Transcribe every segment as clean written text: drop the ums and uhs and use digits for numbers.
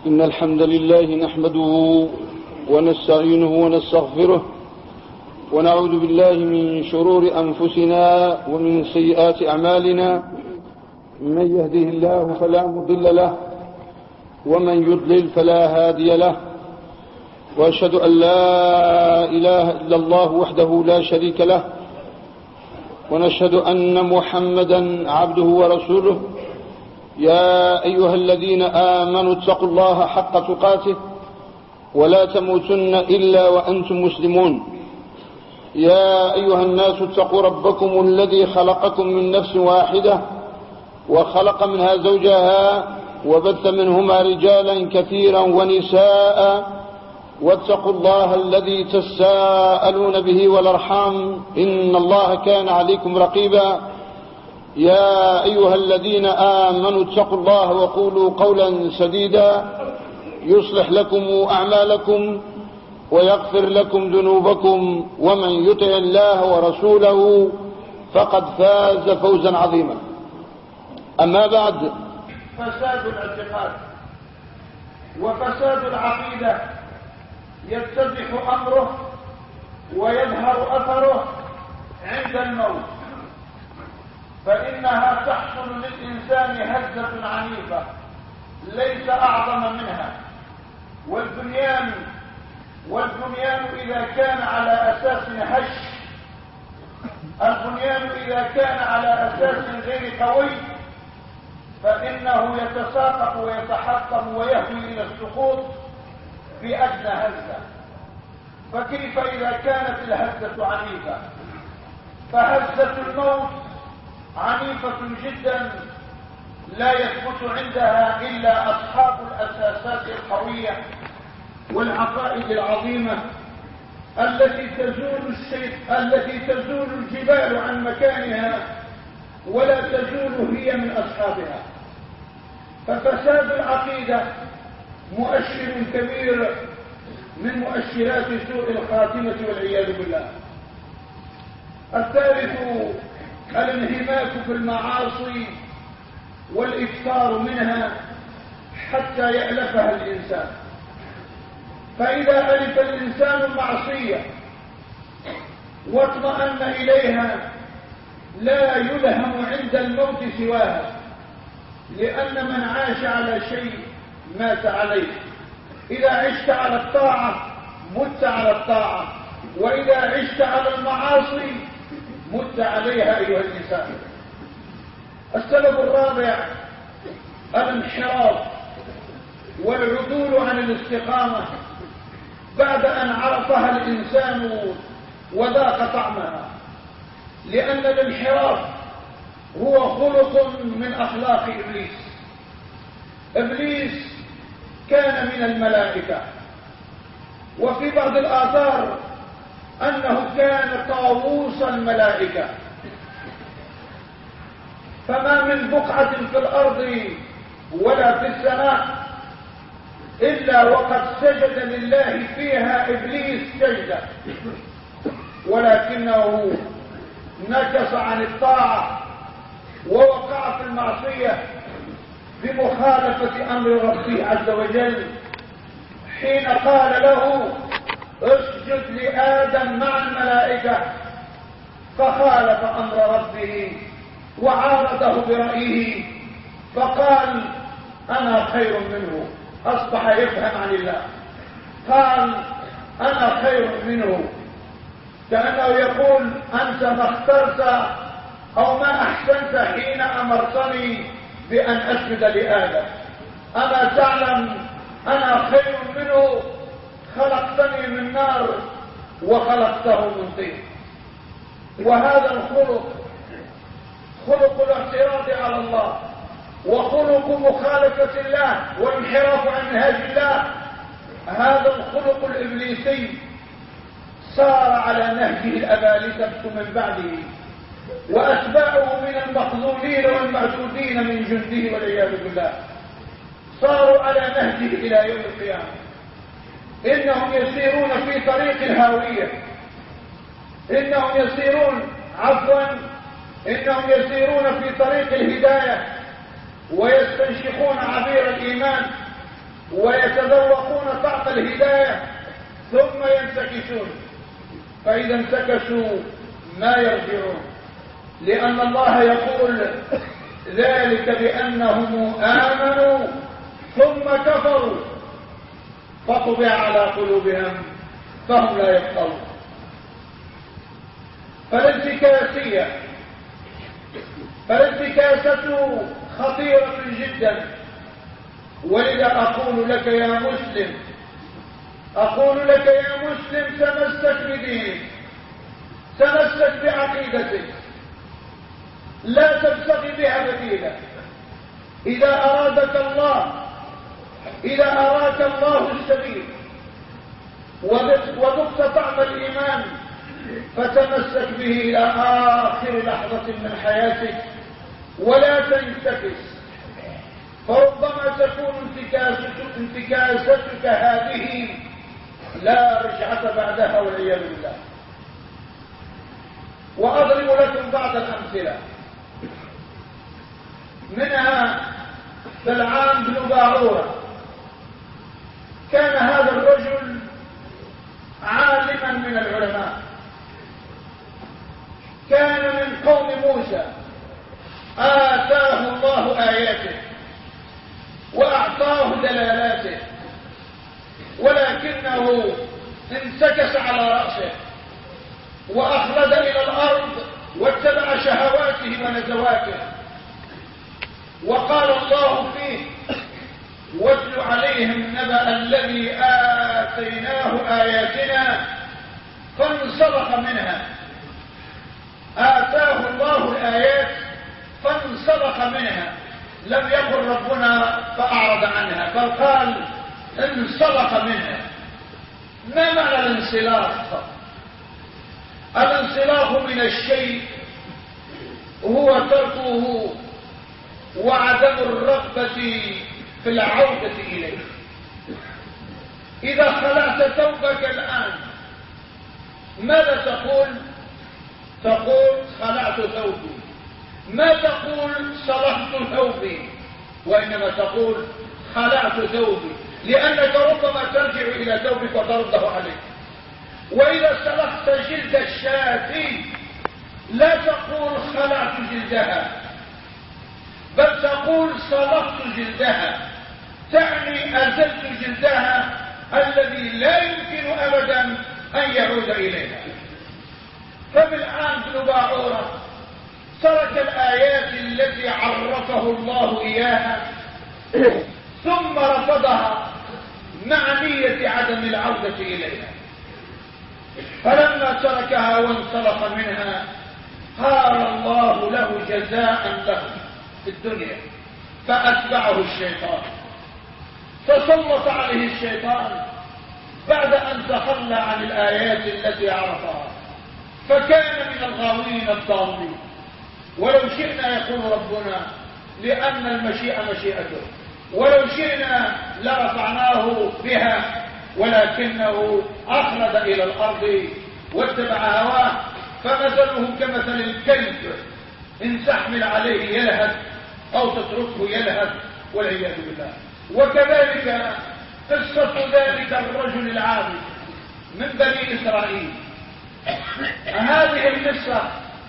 إن الحمد لله نحمده ونستعينه ونستغفره ونعوذ بالله من شرور أنفسنا ومن سيئات أعمالنا. من يهده الله فلا مضل له ومن يضلل فلا هادي له، وأشهد أن لا إله إلا الله وحده لا شريك له، ونشهد أن محمدا عبده ورسوله. يا أيها الذين آمنوا اتقوا الله حق تقاته ولا تموتن إلا وأنتم مسلمون. يا أيها الناس اتقوا ربكم الذي خلقكم من نفس واحدة وخلق منها زوجها وبث منهما رجالا كثيرا ونساء، واتقوا الله الذي تساءلون به والأرحام إن الله كان عليكم رقيبا. يا أيها الذين آمنوا اتقوا الله وقولوا قولا سديدا يصلح لكم أعمالكم ويغفر لكم ذنوبكم، ومن يطع الله ورسوله فقد فاز فوزا عظيما. أما بعد، فساد الاعتقاد وفساد العقيدة يتضح أمره ويظهر أثره عند الموت، فإنها تحصل للإنسان هزة عنيفة ليس أعظم منها. والبنيان إذا كان على أساس هش، البنيان إذا كان على أساس غير قوي فإنه يتساقط ويتحطم ويهوي إلى السقوط في أدنى هزة. فكيف إذا كانت الهزة عنيفة؟ فهزة الموت عنيفة جدا لا يثبت عندها إلا أصحاب الأساسات القوية والعقائد العظيمة التي تزول الجبال عن مكانها ولا تزول هي من أصحابها. ففساد العقيدة مؤشر كبير من مؤشرات سوء الخاتمة والعياذ بالله. الثالث الانهماك في المعاصي والإكثار منها حتى يألفها الإنسان. فإذا ألف الإنسان المعصية واطمأن إليها لا يلهم عند الموت سواها، لأن من عاش على شيء مات عليه. إذا عشت على الطاعة مت على الطاعة، وإذا عشت على المعاصي مت عليها أيها الإنسان. السبب الرابع الانحراف والعدول عن الاستقامة بعد أن عرفها الإنسان وذاق طعمها، لأن الانحراف هو خلق من أخلاق إبليس. إبليس كان من الملائكة، وفي بعض الآثار أنه كان طاووس الملائكة. فما من بقعة في الأرض ولا في السماء إلا وقد سجد لله فيها إبليس سجدة، ولكنه نكص عن الطاعة ووقع في المعصية بمخالفة أمر ربه عز وجل حين قال له اسجد لآدم مع الملائكة، فخالف أمر ربه وعارضه برأيه فقال أنا خير منه. أصبح يفهم عن الله، قال أنا خير منه، كأنه يقول أنت ما اخترت أو ما أحسنت حين أمرتني بأن أسجد لآدم. أما تعلم أنا خير منه، خلقتني من نار وخلقته من طين. وهذا الخلق خلق الاعتراض على الله وخلق مخالفة الله والانحراف عن منهاج الله. هذا الخلق الإبليسي صار على نهجه الأبالسة من بعده، وأتباعه من المخذولين والمعدودين من جنده والعياذ بالله صاروا على نهجه إلى يوم القيامة. إنهم يسيرون في طريق الهاوية، إنهم يسيرون في طريق الهداية ويستنشقون عبير الإيمان ويتذوقون طعم الهداية ثم ينتكسون، فإذا انتكسوا ما يرجعون، لأن الله يقول ذلك بأنهم آمنوا ثم كفروا فطبع على قلوبهم فهم لا يفقهون. فالانتكاسة خطيرة جدا. ولذا أقول لك يا مسلم تمسك بدينك، تمسك بعقيدتك، لا تبتغي بها بديلا. إذا أراك الله السبيل وذقت طعم الإيمان فتمسك به إلى آخر لحظة من حياتك ولا تنتكس، فربما تكون انتكاستك هذه لا رجعة بعدها والعياذ بالله. وأضرب لكم بعض الأمثلة منها بلعام بن باعورة. كان هذا الرجل عالما من العلماء، كان من قوم موسى، آتاه الله آياته وأعطاه دلالاته، ولكنه انتكس على رأسه وأخلد إلى الأرض واتبع شهواته ونزواته. وقال الله فيه: واتل عليهم نبأ الذي آتيناه آياتنا فانسلخ منها. آتاه الله الآيات فانسلخ منها، لم يقل ربنا فأعرض عنها، بل قال انسلخ منها. ما معنى الانسلاخ؟ الانسلاخ من الشيء هو تركه وعدم الرغبة في العودة إليه. إذا خلعت ثوبك الآن ماذا تقول؟ تقول خلعت ثوبي، ما تقول صلحت ثوبي، وإنما تقول خلعت ثوبي، لأنك ربما ترجع إلى ثوبك وترده عليك. وإذا سلخت جلد الشاة لا تقول خلعت جلدها، بل تقول صلحت جلدها، تعني أزلت جلدها الذي لا يمكن أبدا أن يعود إليها. فبلعام بن باعورة ترك الآيات التي عرفه الله إياها ثم رفضها مع نية عدم العودة إليها. فلما تركها وانسلخ منها قال الله له جزاء له في الدنيا فأتبعه الشيطان، فسلط عليه الشيطان بعد أن تخلى عن الآيات التي عرفها، فكان من الغاوين الضالين. ولو شئنا يقول ربنا لأن المشيئة مشيئته، ولو شئنا لرفعناه بها ولكنه أخلد إلى الأرض واتبع هواه، فمثله كمثل الكلب إن تحمل عليه يلهث أو تتركه يلهث والعياذ بالله. وكذلك قصة ذلك الرجل العابد من بني إسرائيل. هذه القصة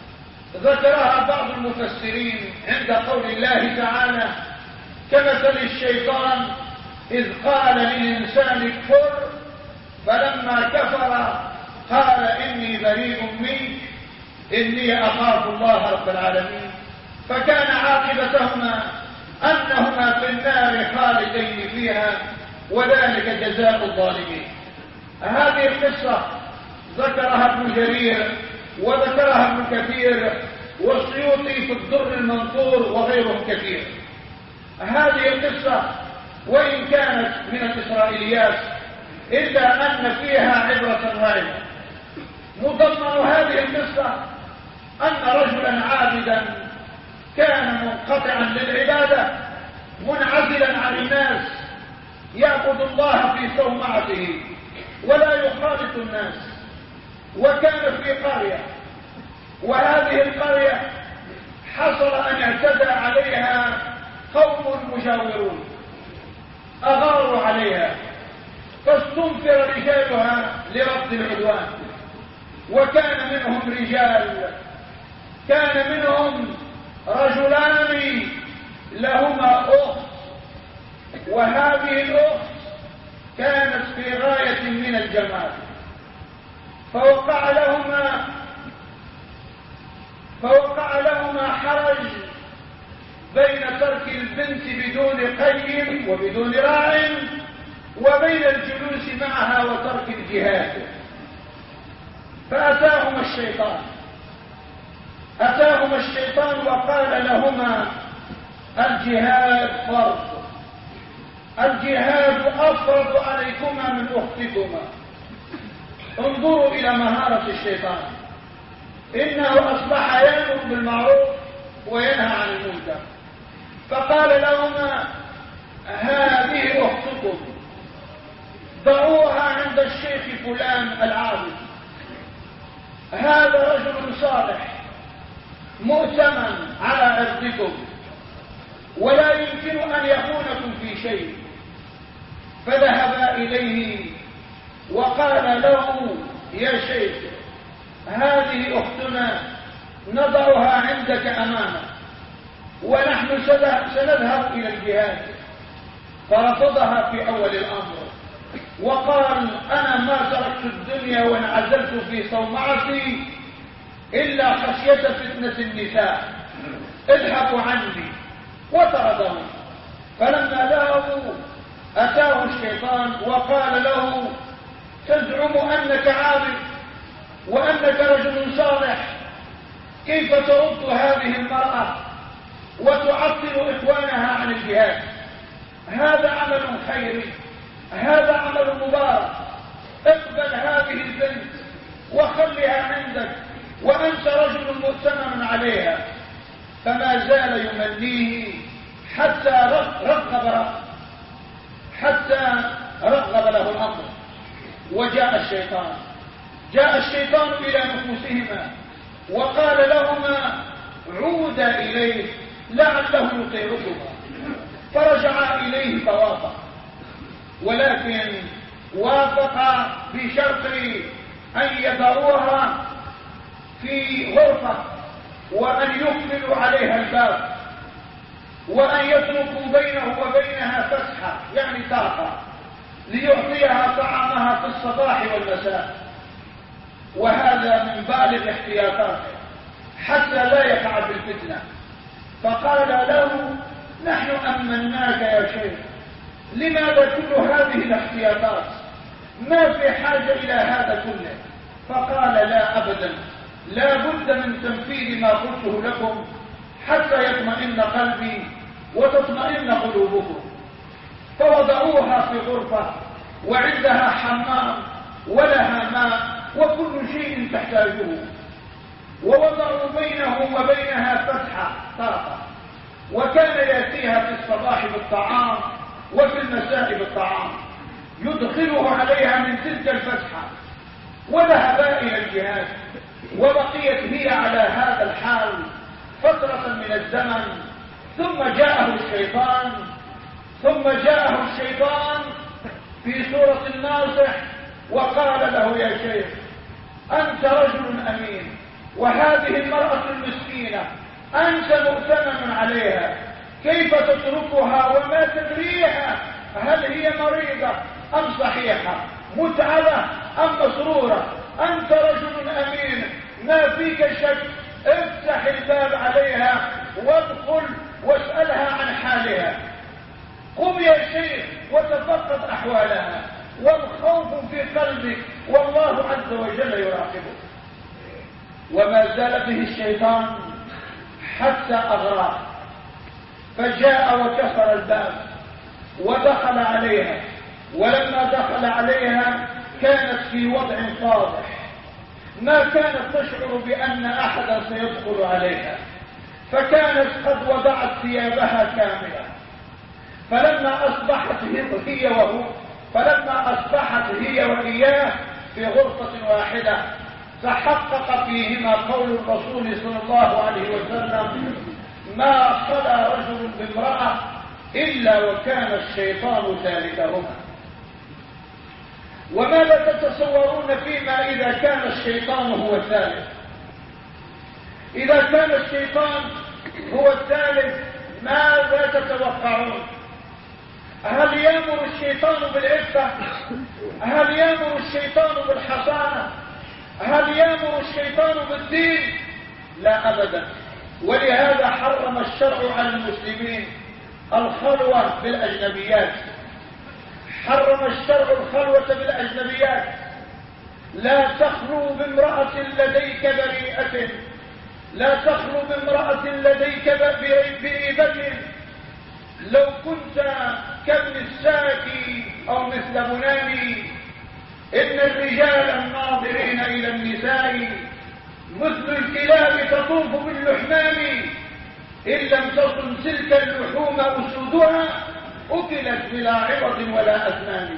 ذكرها بعض المفسرين عند قول الله تعالى: كمثل الشيطان إذ قال للإنسان كفر فلما كفر قال إني بريء منك إني أخاف الله رب العالمين. فكان عاقبتهما أنهما في النار خالدين فيها وذلك جزاء الظالمين. هذه القصة ذكرها ابن جرير وذكرها ابن كثير والسيوطي في الدر المنثور وغيرهم كثير. هذه القصة وإن كانت من الإسرائيليات إلا أن فيها عبرة غائبة. مضمن هذه القصة أن رجلا عابدا كان منقطعا للعبادة منعزلا عن الناس، يعبد الله في صومعته ولا يخالط الناس. وكان في قرية، وهذه القرية حصل أن اعتدى عليها قوم مجاورون، أغاروا عليها رجالها لرد العدوان. وكان منهم رجال، كان منهم رجلان لهما أخت، وهذه الأخت كانت في غاية من الجمال، فوقع لهما حرج بين ترك البنت بدون قيم وبدون راع، وبين الجلوس معها وترك الجهاد. فأتاهما الشيطان وقال لهما: الجهاد فرض، الجهاد أفرض عليكما من أختكما. انظروا إلى مهارة الشيطان، إنه أصبح يأمر بالمعروف وينهى عن المنكر. فقال لهما: هذه أختكم، ضعوها عند الشيخ فلان العابد، هذا رجل صالح مؤتمن على عرضكم ولا يمكن أن يخونكم في شيء. فذهبا إليه وقال له: يا شيخ، هذه أختنا نضعها عندك أمامك ونحن سنذهب إلى الجهاد. فرفضها في أول الأمر وقال: أنا ما تركت الدنيا وانعزلت في صومعتي إلا خشية فتنة النساء، اذهبوا عني، وطردهم. فلما ذهبوا أتاه الشيطان وقال له: تزعم أنك عابد وأنك رجل صالح، كيف ترد هذه المرأة وتعطل إخوانها عن الجهاد؟ هذا عمل خيري، هذا عمل مبارك، اقبل هذه البنت وخلها عندك وأنت رجل مؤتمن عليها. فما زال يمنيه حتى رغب له الأمر. وجاء الشيطان إلى نفوسهما وقال لهما: عودا إليه لعله يطيعكما. فرجعا إليه فوافق، ولكن وافق بشرط أن يضعوها في غرفة وأن يقفلوا عليها الباب وأن يتركوا بينه وبينها فسحة، يعني طاقة، ليعطيها طعامها في الصباح والمساء. وهذا من بالغ احتياطاته حتى لا يقع في الفتنة. فقال له: نحن أمناك يا شيخ، لماذا كل هذه الاحتياطات؟ ما في حاجة إلى هذا كله. فقال: لا أبدا، لا بد من تنفيذ ما قلته لكم حتى يطمئن قلبي وتطمئن قلوبكم. فوضعوها في غرفة وعندها حمام ولها ماء وكل شيء تحتاجه، ووضعوا بينه وبينها فتحة طاقة، وكان يأتيها في الصباح بالطعام وفي المساء بالطعام، يدخله عليها من تلك الفتحة. وذهبا إلى الجهاد، وبقيت هي على هذا الحال فترة من الزمن. ثم جاءه الشيطان في سورة الناصح وقال له: يا شيخ، أنت رجل أمين، وهذه المرأة المسكينة أنت مؤتمن عليها، كيف تتركها وما تدريها هل هي مريضة أم صحيحة، متعبة أم مسرورة؟ أنت رجل أمين ما فيك شك، افتح الباب عليها وادخل واسألها عن حالها. قم يا شيخ وتفقد أحوالها، والخوف في قلبك والله عز وجل يراقبك. وما زال به الشيطان حتى أغراه، فجاء وكسر الباب ودخل عليها. ولما دخل عليها كانت في وضع فاضح، ما كانت تشعر بأن أحدا سيدخل عليها، فكانت قد وضعت ثيابها كاملة. فلما أصبحت هي وإياه في غرفة واحدة، تحقق فيهما قول الرسول صلى الله عليه وسلم: ما خلا رجل بامرأة إلا وكان الشيطان ثالثهما. وماذا تتصورون فيما إذا كان الشيطان هو الثالث؟ إذا كان الشيطان هو الثالث ماذا تتوقعون؟ هل يأمر الشيطان بالعفة؟ هل يأمر الشيطان بالحصانة؟ هل يأمر الشيطان بالدين؟ لا أبدا. ولهذا حرم الشرع على المسلمين الخلوة بالأجنبيات. حرم الشرع الخلوة بالأجنبيات. لا تخلو بامرأة لديك بريئة، لا تخلو بامرأة لديك بريبة لو كنت كابن الساكي أو مثل بناني. إن الرجال الناظرين إلى النساء مثل الكلاب تطوف باللحمان، إن لم تصن تلك اللحوم أسودها أكلت بلا عوض ولا أثمان.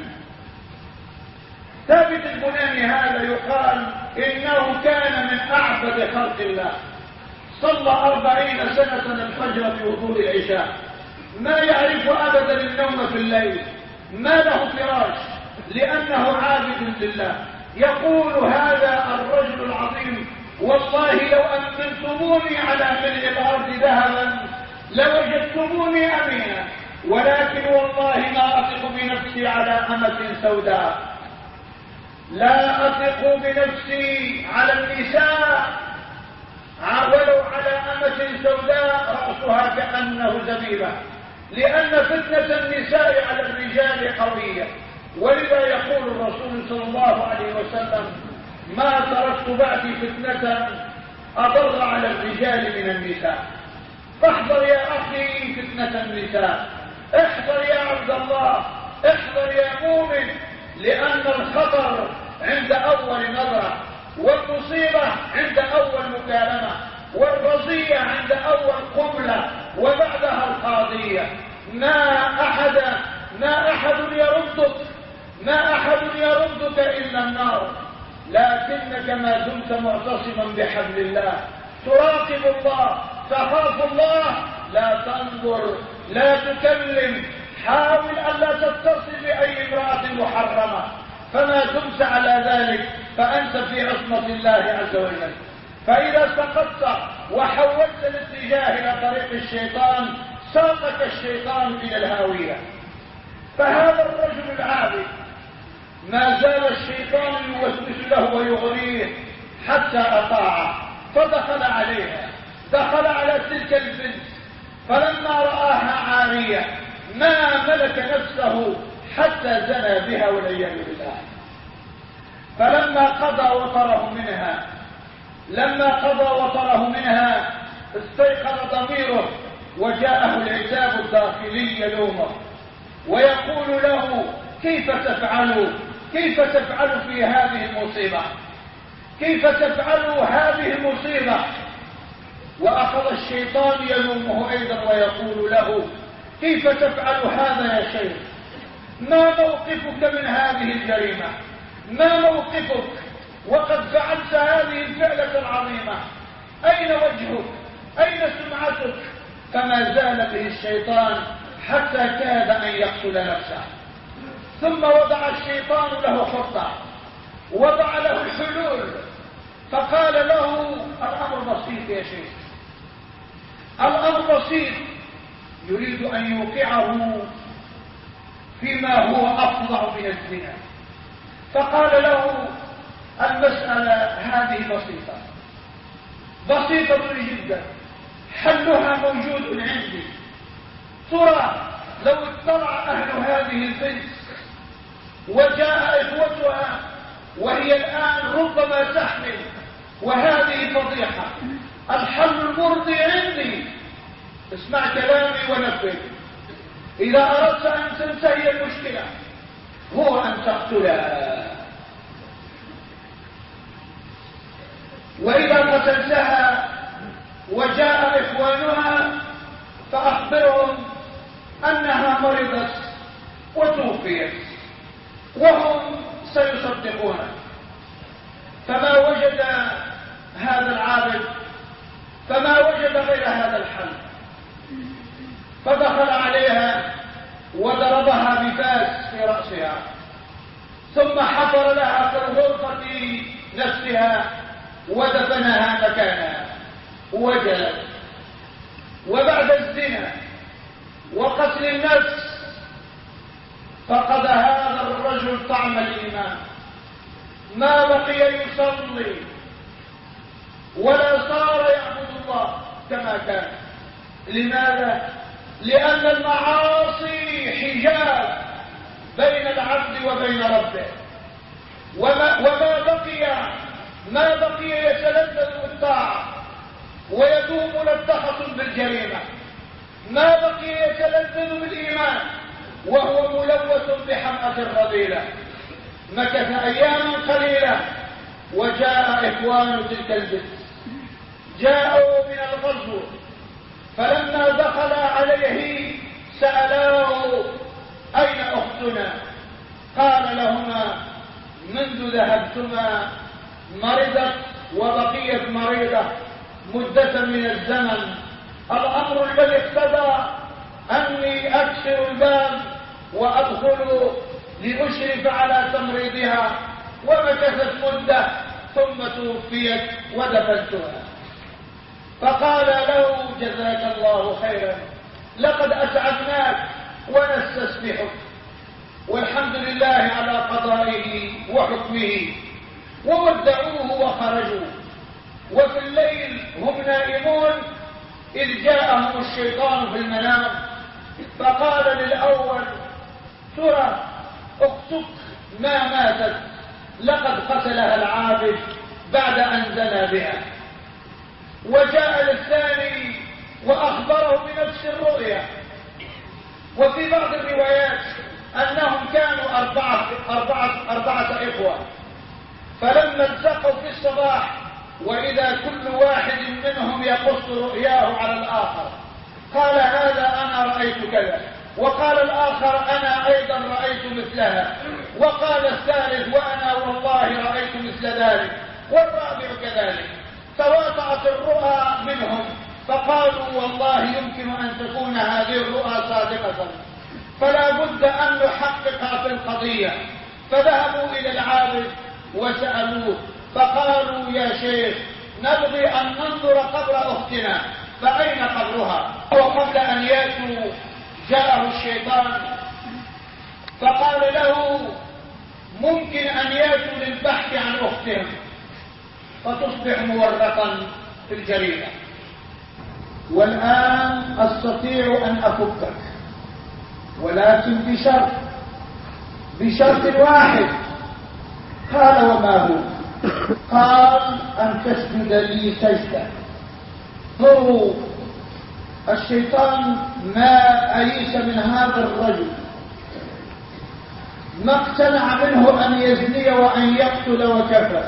ثابت البناني هذا يقال إنه كان من أعبد خلق الله، صلى 40 سنة الفجر في وضوء العشاء، ما يعرف أبدا النوم في الليل، ما له فراش لأنه عابد لله. يقول هذا الرجل العظيم: والله لو أمنتموني على ملء الأرض ذهبا لوجدتموني أمينا، ولكن والله ما أثق بنفسي على أمة سوداء، لا أثق بنفسي على النساء ولو على أمة سوداء رأسها كأنه زبيبة، لأن فتنة النساء على الرجال قوية. ولذا يقول الرسول صلى الله عليه وسلم: ما تركت بعدي فتنة أضر على الرجال من النساء. فاحذر يا أخي فتنة النساء، احذر يا عبد الله، احذر يا مؤمن، لأن الخطر عند أول نظرة، والمصيبة عند أول مكالمة، والرزية عند أول قبلة، وبعدها القاضية. ما أحد يردك إلا النار، لكنك ما دمت معتصما بحبل الله، تراقب الله، تخاف الله، لا تنظر، لا تكلم، حاول ألا تتصل بأي امرأة محرمة. فما دمت على ذلك فأنت في عصمة الله عز وجل. فإذا سقطت وحولت الاتجاه إلى طريق الشيطان ساقك الشيطان إلى الهاوية. فهذا الرجل العابد ما زال الشيطان يوسوس له ويغريه حتى أطاعه، فدخل عليها، دخل على تلك البنت، فلما رآها عارية ما ملك نفسه حتى زنى بها والعياذ بالله. فلما قضى وطره منها استيقظ ضميره وجاءه العتاب الداخلي يلومه ويقول له: كيف تفعل في هذه المصيبة؟ كيف تفعل هذه المصيبة؟ وأخذ الشيطان يلومه أيضا ويقول له: كيف تفعل هذا يا شيخ؟ ما موقفك من هذه الجريمة؟ ما موقفك وقد فعلت هذه الفعلة العظيمة؟ أين وجهك؟ أين سمعتك؟ فما زال به الشيطان حتى كاد أن يقتل نفسه. ثم وضع الشيطان له خطة، وضع له الحلول، فقال له: الأمر بسيط يا شيخ، الأمر بسيط. يريد أن يوقعه فيما هو أفظع من الزنا. فقال له: المسألة هذه بسيطة جدا، حلها موجود عندي. ترى لو اطلع أهل هذه البنت وجاء إخوتها وهي الآن ربما تحمل، وهذه فضيحة، الحل المرضي عندي. اسمع كلامي ونفذ. إذا أردت أن تنتهي المشكلة هو أن تقتلها، وإذا قتلتها وجاء إخوانها فأخبرهم أنها مرضت وتوفيت، وهم سيصدقونك. فما وجد هذا العابد غير هذا الحل، فدخل عليها وضربها بفاس في رأسها، ثم حفر لها في الغرفة نفسها ودفنها مكانها وجلد. وبعد الزنا وقتل النفس فقد هذا الرجل طعم الإيمان، ما بقي يصلي ولا صار يعبد الله كما كان. لماذا؟ لأن المعاصي حجاب بين العبد وبين ربه، ما بقي يتلذذ بالطاعة ويدوم ملتخط بالجريمة، ما بقي يتلذذ بالإيمان وهو ملوث بحمأة الرذيلة. مكث أياما قليلة وجاء إخوان تلك البنت، جاءوا من الغزو، فلما دخل عليه سألاه أين أختنا؟ قال لهما منذ ذهبتما مرضت وبقيت مريضة مدة من الزمن، الأمر الذي اقتضى أني أكسر الباب وأدخل لأشرف على تمريضها، ومكثت مدة ثم توفيت ودفنتها. فقال له جزاك الله خيرا، لقد أسعدناك ونستسبحك، والحمد لله على قضائه وحكمه. وودعوه وخرجوا، وفي الليل هم نائمون إذ جاءهم الشيطان في المنام فقال للأول ترى اختك ما ماتت، لقد قتلها العابد بعد أن زنى بها. وجاء للثاني وأخبره بنفس الرؤيا. وفي بعض الروايات أنهم كانوا أربعة إخوة، فلما التقوا في الصباح وإذا كل واحد منهم يقص رؤياه على الآخر، قال هذا أنا رأيت كذا، وقال الآخر أنا أيضا رأيت مثلها، وقال الثالث وأنا والله رأيت مثل ذلك، والرابع كذلك. تواطأت الرؤى منهم فقالوا والله يمكن أن تكون هذه الرؤى صادقة، فلا بد أن نحقق في القضية. فذهبوا إلى العابد وسألوه فقالوا يا شيخ نبغي أن ننظر قبر أختنا، فأين قبرها؟ وقبل أن يأتوا جاءه الشيطان فقال له ممكن أن يأتوا للبحث عن أختهم فتصبح مورطا في الجريمة، والآن أستطيع أن أفكك، ولكن بشرط واحد. قال وما هو؟ قال أن تسجد لي سجدة. هو الشيطان ما أيس من هذا الرجل، ما اقتنع منه أن يزني وأن يقتل وكفى،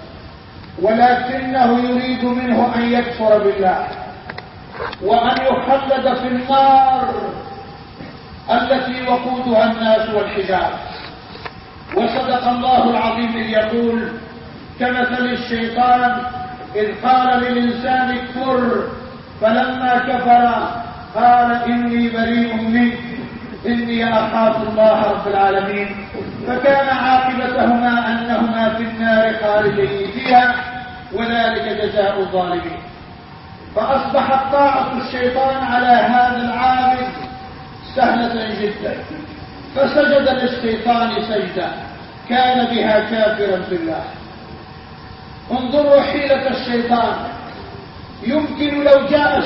ولكنه يريد منه أن يكفر بالله وأن يخلد في النار التي وقودها الناس والحجارة. وصدق الله العظيم إذ يقول كمثل الشيطان إذ قال للإنسان اكفر فلما كفر قال إني بريء منك إني أخاف الله رب العالمين. فكان عاقبتهما أنهما في النار خالدين فيها وذلك جزاء الظالمين. فأصبحت طاعة الشيطان على هذا العابد سهلة جدا، فسجد للشيطان سجدة كان بها كافرا بالله. انظروا حيلة الشيطان، يمكن لو جاء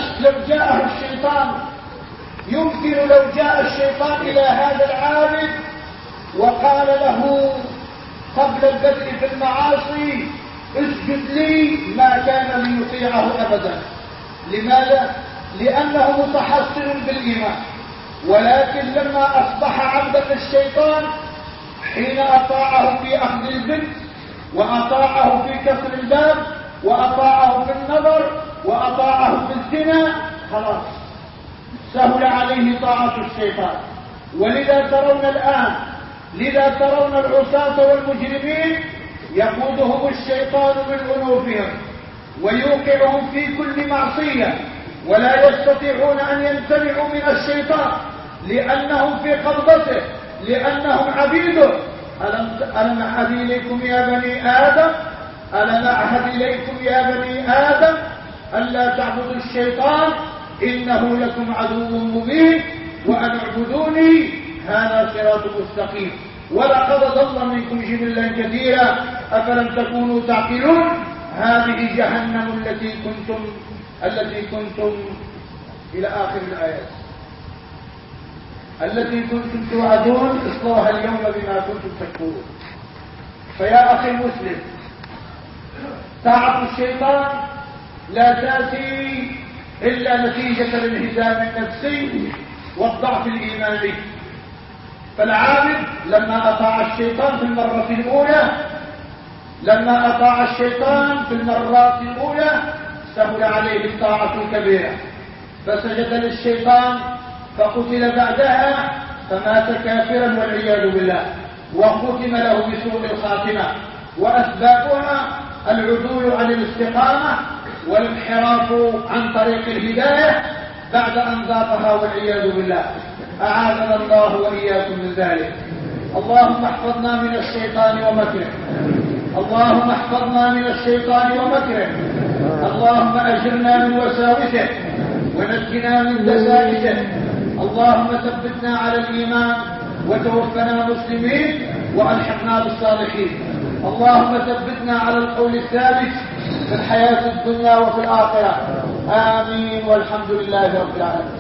الشيطان إلى هذا العابد وقال له قبل البدء في المعاصي اسجد لي، ما كان ليطيعه أبدا. لماذا؟ لأنه متحصن بالإيمان. ولكن لما أصبح عبدا للشيطان حين أطاعه في أخذ البنت وأطاعه في كسر الباب وأطاعه في النظر وأطاعه في الزنا، خلاص سهل عليه طاعة الشيطان. ولذا ترون العصاة والمجرمين يقودهم الشيطان من أنوفهم ويوقعهم في كل معصية، ولا يستطيعون أن يمتنعوا من الشيطان لأنهم في قبضته، لأنهم عبيده. ألم أعهد إليكم يا بني آدم ألم أعهد إليكم يا بني آدم ألا تعبدوا الشيطان إنه لكم عدو مبين وأن اعبدوني هذا صراط مستقيم ولقد ضل منكم جبلا كثيرا أفلم تكونوا تعقلون هذه جهنم التي كنتم إلى آخر الآيات التي كنتم توعدون اصلوها اليوم بما كنتم تكفرون. فيا أخي المسلم طاعة الشيطان لا تأتي إلا نتيجة الانهزام النفسي والضعف الإيماني. فالعابد لما أطاع الشيطان في المرات الأولى سهل عليه الطاعة الكبيرة فسجد للشيطان فقتل بعدها فمات كافرا والعياذ بالله وختم له بسوء الخاتمة. وأسبابها العدول عن الاستقامة والانحراف عن طريق الهداية بعد أن ذاقها والعياذ بالله. أعاذنا الله وإياكم من ذلك. اللهم احفظنا من الشيطان ومكره اللهم احفظنا من الشيطان ومكره اللهم أجرنا من وساوسه ونجنا من دسائسه. اللهم ثبتنا على الإيمان وتوفنا مسلمين وألحقنا بالصالحين. اللهم ثبتنا على القول الثابت في الحياة الدنيا وفي الآخرة. آمين والحمد لله رب العالمين.